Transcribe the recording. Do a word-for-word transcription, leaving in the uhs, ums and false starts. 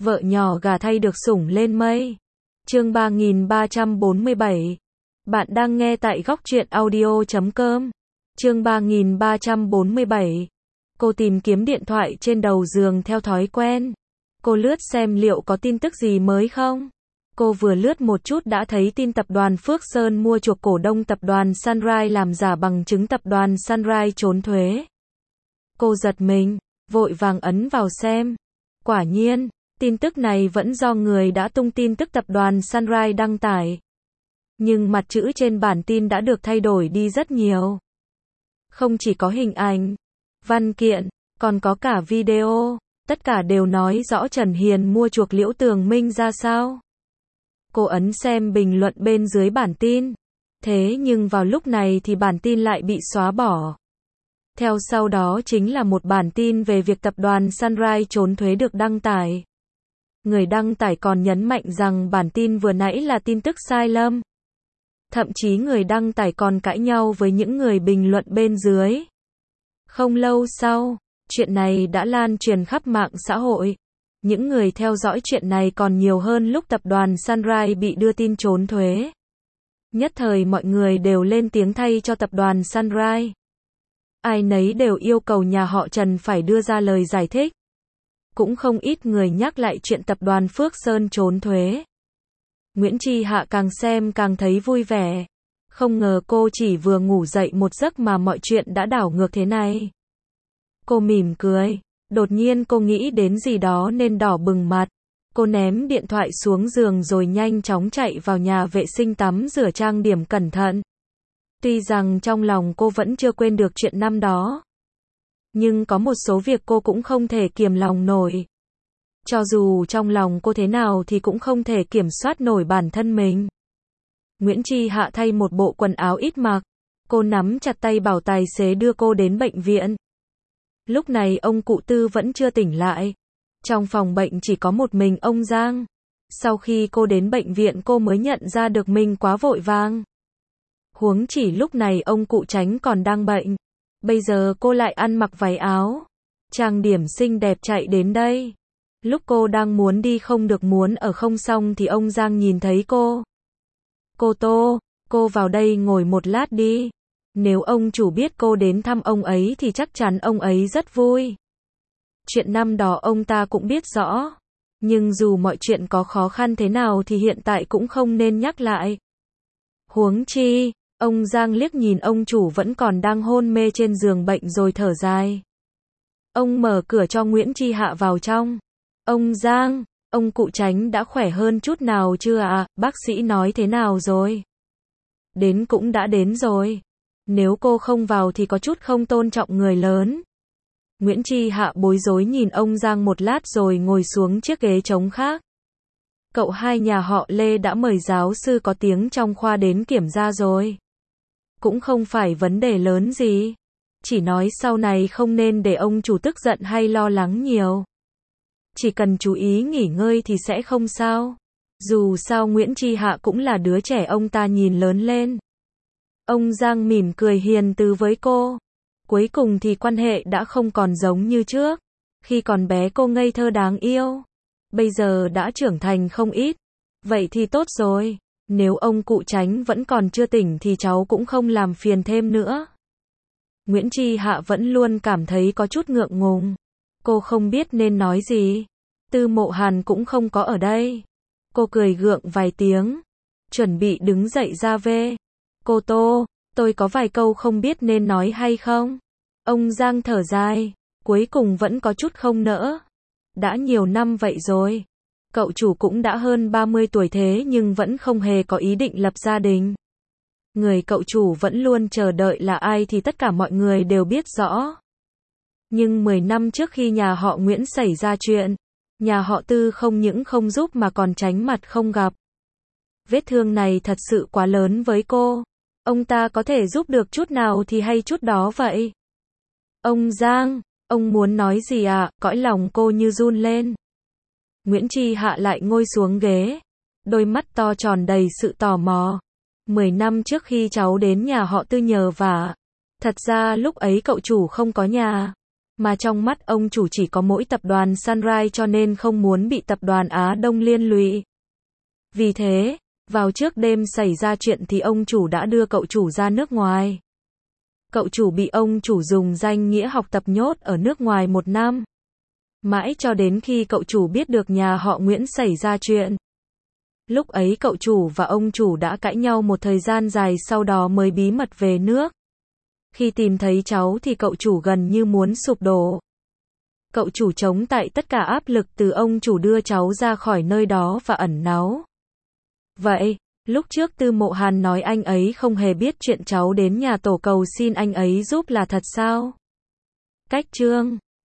Vợ nhỏ gà thay được sủng lên mây. Chương ba nghìn ba trăm bốn mươi bảy. Bạn đang nghe tại góc truyện audio chấm com. Chương ba nghìn ba trăm bốn mươi bảy. Cô tìm kiếm điện thoại trên đầu giường theo thói quen. Cô lướt xem liệu có tin tức gì mới không. Cô vừa lướt một chút đã thấy tin tập đoàn Phước Sơn mua chuộc cổ đông tập đoàn Sunrise làm giả bằng chứng tập đoàn Sunrise trốn thuế. Cô giật mình, vội vàng ấn vào xem. Quả nhiên, tin tức này vẫn do người đã tung tin tức tập đoàn Sunrise đăng tải. Nhưng mặt chữ trên bản tin đã được thay đổi đi rất nhiều. Không chỉ có hình ảnh, văn kiện, còn có cả video, tất cả đều nói rõ Trần Hiền mua chuộc Liễu Tường Minh ra sao. Cô ấn xem bình luận bên dưới bản tin. Thế nhưng vào lúc này thì bản tin lại bị xóa bỏ. Theo sau đó chính là một bản tin về việc tập đoàn Sunrise trốn thuế được đăng tải. Người đăng tải còn nhấn mạnh rằng bản tin vừa nãy là tin tức sai lầm. Thậm chí người đăng tải còn cãi nhau với những người bình luận bên dưới. Không lâu sau, chuyện này đã lan truyền khắp mạng xã hội. Những người theo dõi chuyện này còn nhiều hơn lúc tập đoàn Sunrise bị đưa tin trốn thuế. Nhất thời mọi người đều lên tiếng thay cho tập đoàn Sunrise. Ai nấy đều yêu cầu nhà họ Trần phải đưa ra lời giải thích. Cũng không ít người nhắc lại chuyện tập đoàn Phước Sơn trốn thuế. Nguyễn Tri Hạ càng xem càng thấy vui vẻ. Không ngờ cô chỉ vừa ngủ dậy một giấc mà mọi chuyện đã đảo ngược thế này. Cô mỉm cười. Đột nhiên cô nghĩ đến gì đó nên đỏ bừng mặt. Cô ném điện thoại xuống giường rồi nhanh chóng chạy vào nhà vệ sinh tắm rửa trang điểm cẩn thận. Tuy rằng trong lòng cô vẫn chưa quên được chuyện năm đó. Nhưng có một số việc cô cũng không thể kiềm lòng nổi. Cho dù trong lòng cô thế nào thì cũng không thể kiểm soát nổi bản thân mình. Nguyễn Tri Hạ thay một bộ quần áo ít mặc. Cô nắm chặt tay bảo tài xế đưa cô đến bệnh viện. Lúc này ông cụ Tư vẫn chưa tỉnh lại. Trong phòng bệnh chỉ có một mình ông Giang. Sau khi cô đến bệnh viện cô mới nhận ra được mình quá vội vàng. Huống chỉ lúc này ông cụ Tránh còn đang bệnh. Bây giờ cô lại ăn mặc váy áo, trang điểm xinh đẹp chạy đến đây. Lúc cô đang muốn đi không được muốn ở không xong thì ông Giang nhìn thấy cô. Cô Tô, cô vào đây ngồi một lát đi. Nếu ông chủ biết cô đến thăm ông ấy thì chắc chắn ông ấy rất vui. Chuyện năm đó ông ta cũng biết rõ. Nhưng dù mọi chuyện có khó khăn thế nào thì hiện tại cũng không nên nhắc lại. Huống chi, ông Giang liếc nhìn ông chủ vẫn còn đang hôn mê trên giường bệnh rồi thở dài. Ông mở cửa cho Nguyễn Tri Hạ vào trong. Ông Giang, ông cụ Tránh đã khỏe hơn chút nào chưa ạ? À? Bác sĩ nói thế nào rồi? Đến cũng đã đến rồi. Nếu cô không vào thì có chút không tôn trọng người lớn. Nguyễn Tri Hạ bối rối nhìn ông Giang một lát rồi ngồi xuống chiếc ghế trống khác. Cậu hai nhà họ Lê đã mời giáo sư có tiếng trong khoa đến kiểm tra rồi. Cũng không phải vấn đề lớn gì. Chỉ nói sau này không nên để ông chủ tức giận hay lo lắng nhiều. Chỉ cần chú ý nghỉ ngơi thì sẽ không sao. Dù sao Nguyễn Tri Hạ cũng là đứa trẻ ông ta nhìn lớn lên. Ông Giang mỉm cười hiền từ với cô. Cuối cùng thì quan hệ đã không còn giống như trước. Khi còn bé cô ngây thơ đáng yêu. Bây giờ đã trưởng thành không ít. Vậy thì tốt rồi. Nếu ông cụ Tránh vẫn còn chưa tỉnh thì cháu cũng không làm phiền thêm nữa. Nguyễn Tri Hạ vẫn luôn cảm thấy có chút ngượng ngùng. Cô không biết nên nói gì. Tư Mộ Hàn cũng không có ở đây. Cô cười gượng vài tiếng. Chuẩn bị đứng dậy ra về. Cô Tô, tôi có vài câu không biết nên nói hay không? Ông Giang thở dài. Cuối cùng vẫn có chút không nỡ. Đã nhiều năm vậy rồi. Cậu chủ cũng đã hơn ba mươi tuổi thế nhưng vẫn không hề có ý định lập gia đình. Người cậu chủ vẫn luôn chờ đợi là ai thì tất cả mọi người đều biết rõ. Nhưng mười năm trước khi nhà họ Nguyễn xảy ra chuyện, nhà họ Tư không những không giúp mà còn tránh mặt không gặp. Vết thương này thật sự quá lớn với cô. Ông ta có thể giúp được chút nào thì hay chút đó vậy. Ông Giang, ông muốn nói gì ạ? À? Cõi lòng cô như run lên. Nguyễn Tri Hạ lại ngồi xuống ghế. Đôi mắt to tròn đầy sự tò mò. Mười năm trước khi cháu đến nhà họ Tư nhờ vả. Thật ra lúc ấy cậu chủ không có nhà. Mà trong mắt ông chủ chỉ có mỗi tập đoàn Sunrise cho nên không muốn bị tập đoàn Á Đông liên lụy. Vì thế, vào trước đêm xảy ra chuyện thì ông chủ đã đưa cậu chủ ra nước ngoài. Cậu chủ bị ông chủ dùng danh nghĩa học tập nhốt ở nước ngoài một năm. Mãi cho đến khi cậu chủ biết được nhà họ Nguyễn xảy ra chuyện. Lúc ấy cậu chủ và ông chủ đã cãi nhau một thời gian dài, sau đó mới bí mật về nước. Khi tìm thấy cháu thì cậu chủ gần như muốn sụp đổ. Cậu chủ chống tại tất cả áp lực từ ông chủ đưa cháu ra khỏi nơi đó và ẩn náu. Vậy, lúc trước Tư Mộ Hàn nói anh ấy không hề biết chuyện cháu đến nhà tổ cầu xin anh ấy giúp là thật sao? Cách chương